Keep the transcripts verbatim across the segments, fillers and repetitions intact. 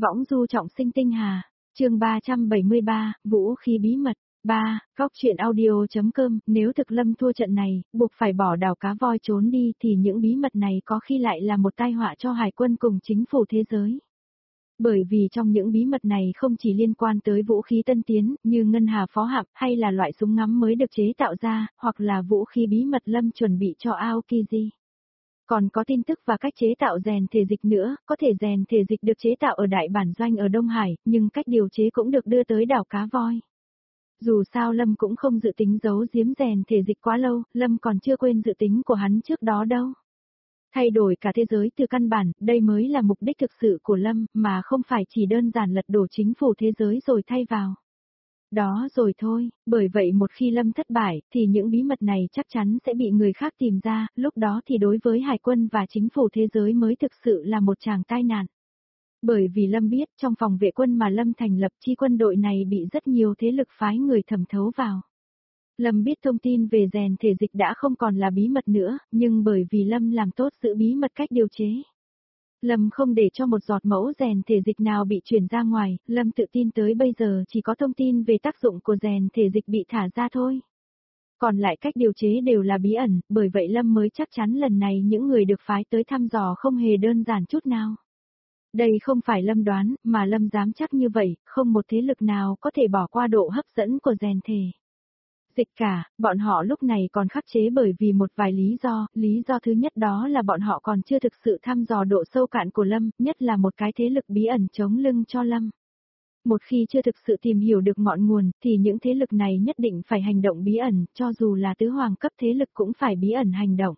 Võng du trọng sinh tinh hà, chương ba trăm bảy mươi ba, vũ khí bí mật. ba. Góc truyện audio.com, nếu thực Lâm thua trận này, buộc phải bỏ đảo cá voi trốn đi thì những bí mật này có khi lại là một tai họa cho hải quân cùng chính phủ thế giới. Bởi vì trong những bí mật này không chỉ liên quan tới vũ khí tân tiến như ngân hà phó hạm hay là loại súng ngắm mới được chế tạo ra, hoặc là vũ khí bí mật Lâm chuẩn bị cho Aokiji. Còn có tin tức và cách chế tạo rèn thể dịch nữa, có thể rèn thể dịch được chế tạo ở đại bản doanh ở Đông Hải, nhưng cách điều chế cũng được đưa tới đảo cá voi. Dù sao Lâm cũng không dự tính giấu giếm rèn thể dịch quá lâu, Lâm còn chưa quên dự tính của hắn trước đó đâu. Thay đổi cả thế giới từ căn bản, đây mới là mục đích thực sự của Lâm, mà không phải chỉ đơn giản lật đổ chính phủ thế giới rồi thay vào. Đó rồi thôi, bởi vậy một khi Lâm thất bại, thì những bí mật này chắc chắn sẽ bị người khác tìm ra, lúc đó thì đối với hải quân và chính phủ thế giới mới thực sự là một tràng tai nạn. Bởi vì Lâm biết trong phòng vệ quân mà Lâm thành lập chi quân đội này bị rất nhiều thế lực phái người thẩm thấu vào. Lâm biết thông tin về rèn thể dịch đã không còn là bí mật nữa, nhưng bởi vì Lâm làm tốt giữ bí mật cách điều chế. Lâm không để cho một giọt mẫu rèn thể dịch nào bị truyền ra ngoài, Lâm tự tin tới bây giờ chỉ có thông tin về tác dụng của rèn thể dịch bị thả ra thôi. Còn lại cách điều chế đều là bí ẩn, bởi vậy Lâm mới chắc chắn lần này những người được phái tới thăm dò không hề đơn giản chút nào. Đây không phải Lâm đoán, mà Lâm dám chắc như vậy, không một thế lực nào có thể bỏ qua độ hấp dẫn của rèn thể dịch cả, bọn họ lúc này còn khắc chế bởi vì một vài lý do, lý do thứ nhất đó là bọn họ còn chưa thực sự thăm dò độ sâu cạn của Lâm, nhất là một cái thế lực bí ẩn chống lưng cho Lâm. Một khi chưa thực sự tìm hiểu được ngọn nguồn, thì những thế lực này nhất định phải hành động bí ẩn, cho dù là tứ hoàng cấp thế lực cũng phải bí ẩn hành động.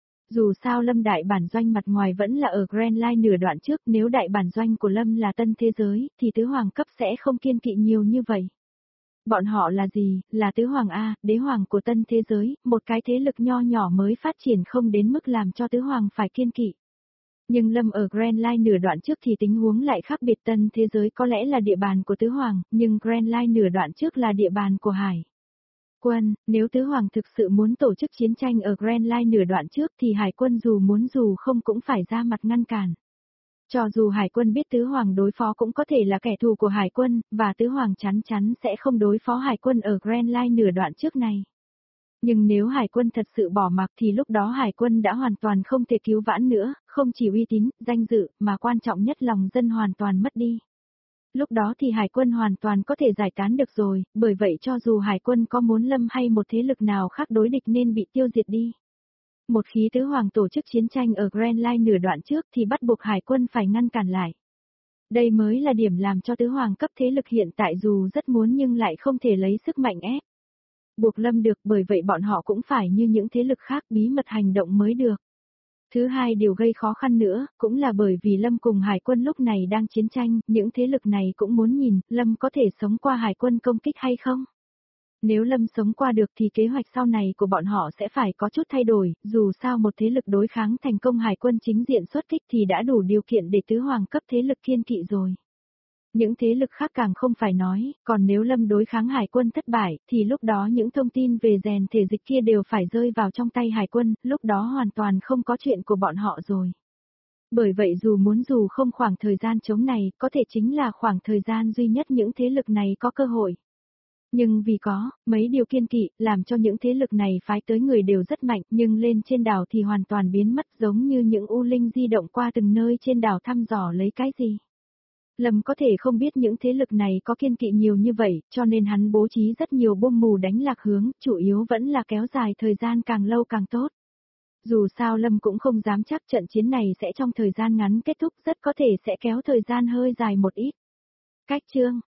Dù sao Lâm đại bản doanh mặt ngoài vẫn là ở Grand Line nửa đoạn trước, nếu đại bản doanh của Lâm là tân thế giới, thì tứ hoàng cấp sẽ không kiên kỵ nhiều như vậy. Bọn họ là gì, là tứ hoàng A, đế hoàng của tân thế giới, một cái thế lực nho nhỏ mới phát triển không đến mức làm cho tứ hoàng phải kiên kỵ. Nhưng Lâm ở Grand Line nửa đoạn trước thì tình huống lại khác biệt, tân thế giới có lẽ là địa bàn của tứ hoàng, nhưng Grand Line nửa đoạn trước là địa bàn của hải quân, nếu tứ hoàng thực sự muốn tổ chức chiến tranh ở Grand Line nửa đoạn trước thì hải quân dù muốn dù không cũng phải ra mặt ngăn cản. Cho dù hải quân biết tứ hoàng đối phó cũng có thể là kẻ thù của hải quân, và tứ hoàng chắn chắn sẽ không đối phó hải quân ở Grand Line nửa đoạn trước này. Nhưng nếu hải quân thật sự bỏ mặc thì lúc đó hải quân đã hoàn toàn không thể cứu vãn nữa, không chỉ uy tín, danh dự, mà quan trọng nhất lòng dân hoàn toàn mất đi. Lúc đó thì hải quân hoàn toàn có thể giải tán được rồi, bởi vậy cho dù hải quân có muốn Lâm hay một thế lực nào khác đối địch nên bị tiêu diệt đi. Một khi tứ hoàng tổ chức chiến tranh ở Grand Line nửa đoạn trước thì bắt buộc hải quân phải ngăn cản lại. Đây mới là điểm làm cho tứ hoàng cấp thế lực hiện tại dù rất muốn nhưng lại không thể lấy sức mạnh ép buộc Lâm được, bởi vậy bọn họ cũng phải như những thế lực khác bí mật hành động mới được. Thứ hai điều gây khó khăn nữa, cũng là bởi vì Lâm cùng hải quân lúc này đang chiến tranh, những thế lực này cũng muốn nhìn, Lâm có thể sống qua hải quân công kích hay không? Nếu Lâm sống qua được thì kế hoạch sau này của bọn họ sẽ phải có chút thay đổi, dù sao một thế lực đối kháng thành công hải quân chính diện xuất kích thì đã đủ điều kiện để tứ hoàng cấp thế lực kiên kỵ rồi. Những thế lực khác càng không phải nói, còn nếu Lâm đối kháng hải quân thất bại, thì lúc đó những thông tin về rèn thể dịch kia đều phải rơi vào trong tay hải quân, lúc đó hoàn toàn không có chuyện của bọn họ rồi. Bởi vậy dù muốn dù không khoảng thời gian chống này, có thể chính là khoảng thời gian duy nhất những thế lực này có cơ hội. Nhưng vì có mấy điều kiên kỵ, làm cho những thế lực này phái tới người đều rất mạnh, nhưng lên trên đảo thì hoàn toàn biến mất, giống như những u linh di động qua từng nơi trên đảo thăm dò lấy cái gì. Lâm có thể không biết những thế lực này có kiên kỵ nhiều như vậy, cho nên hắn bố trí rất nhiều bom mù đánh lạc hướng, chủ yếu vẫn là kéo dài thời gian càng lâu càng tốt. Dù sao Lâm cũng không dám chắc trận chiến này sẽ trong thời gian ngắn kết thúc, rất có thể sẽ kéo thời gian hơi dài một ít. Cách chương